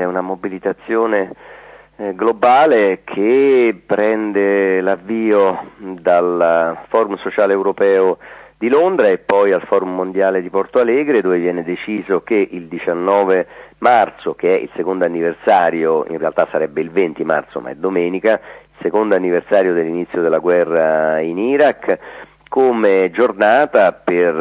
è una mobilitazione globale che prende l'avvio dal Forum Sociale Europeo di Londra e poi al Forum Mondiale di Porto Alegre, dove viene deciso che il 19 marzo, che è il secondo anniversario, in realtà sarebbe il 20 marzo ma è domenica, il secondo anniversario dell'inizio della guerra in Iraq, come giornata per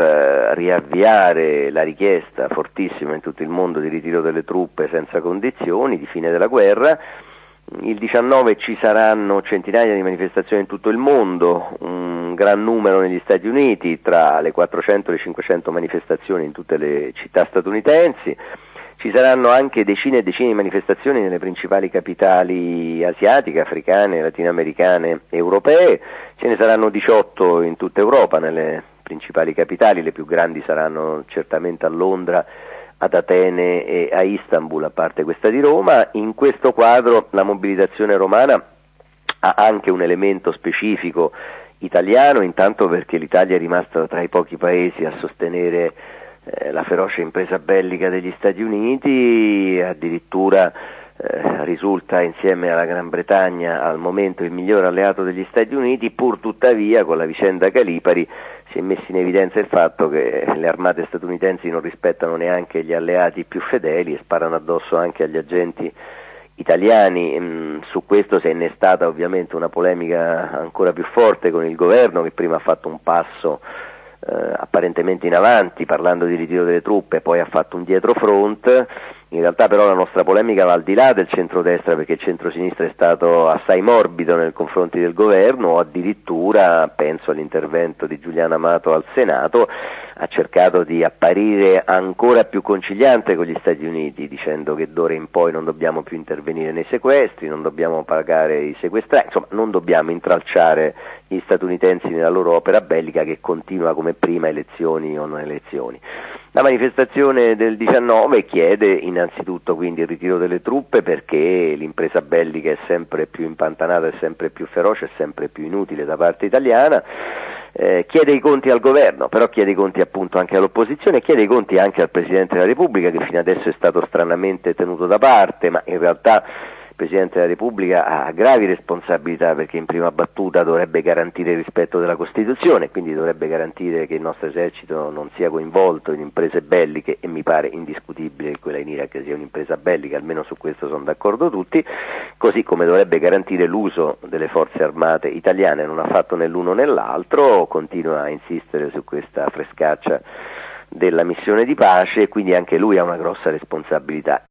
riavviare la richiesta fortissima in tutto il mondo di ritiro delle truppe senza condizioni, di fine della guerra. Il 19 ci saranno centinaia di manifestazioni in tutto il mondo, un gran numero negli Stati Uniti, tra le 400 e le 500 manifestazioni in tutte le città statunitensi. Ci saranno anche decine e decine di manifestazioni nelle principali capitali asiatiche, africane, latinoamericane, europee. Ce ne saranno 18 in tutta Europa, nelle principali capitali. Le più grandi saranno certamente a Londra, ad Atene e a Istanbul, a parte questa di Roma. In questo quadro la mobilitazione romana ha anche un elemento specifico italiano, intanto perché l'Italia è rimasta tra i pochi paesi a sostenere la feroce impresa bellica degli Stati Uniti, addirittura risulta insieme alla Gran Bretagna al momento il miglior alleato degli Stati Uniti, pur tuttavia con la vicenda Calipari si è messo in evidenza il fatto che le armate statunitensi non rispettano neanche gli alleati più fedeli e sparano addosso anche agli agenti italiani. Su questo si è innestata ovviamente una polemica ancora più forte con il governo, che prima ha fatto un passo apparentemente in avanti parlando di ritiro delle truppe, poi ha fatto un dietrofront. In realtà però la nostra polemica va al di là del centrodestra, perché il centrosinistra è stato assai morbido nei confronti del governo, o addirittura, penso all'intervento di Giuliano Amato al Senato, ha cercato di apparire ancora più conciliante con gli Stati Uniti, dicendo che d'ora in poi non dobbiamo più intervenire nei sequestri, non dobbiamo pagare i sequestrati, insomma non dobbiamo intralciare gli statunitensi nella loro opera bellica che continua come prima, elezioni o non elezioni. La manifestazione del 19 chiede innanzitutto quindi il ritiro delle truppe, perché l'impresa bellica è sempre più impantanata, è sempre più feroce, è sempre più inutile da parte italiana. Chiede i conti al governo, però chiede i conti appunto anche all'opposizione, chiede i conti anche al Presidente della Repubblica, che fino adesso è stato stranamente tenuto da parte, ma in realtà il Presidente della Repubblica ha gravi responsabilità, perché in prima battuta dovrebbe garantire il rispetto della Costituzione, quindi dovrebbe garantire che il nostro esercito non sia coinvolto in imprese belliche, e mi pare indiscutibile che quella in Iraq sia un'impresa bellica, almeno su questo sono d'accordo tutti, così come dovrebbe garantire l'uso delle forze armate italiane. Non ha fatto né l'uno né l'altro, continua a insistere su questa frescaccia della missione di pace, e quindi anche lui ha una grossa responsabilità.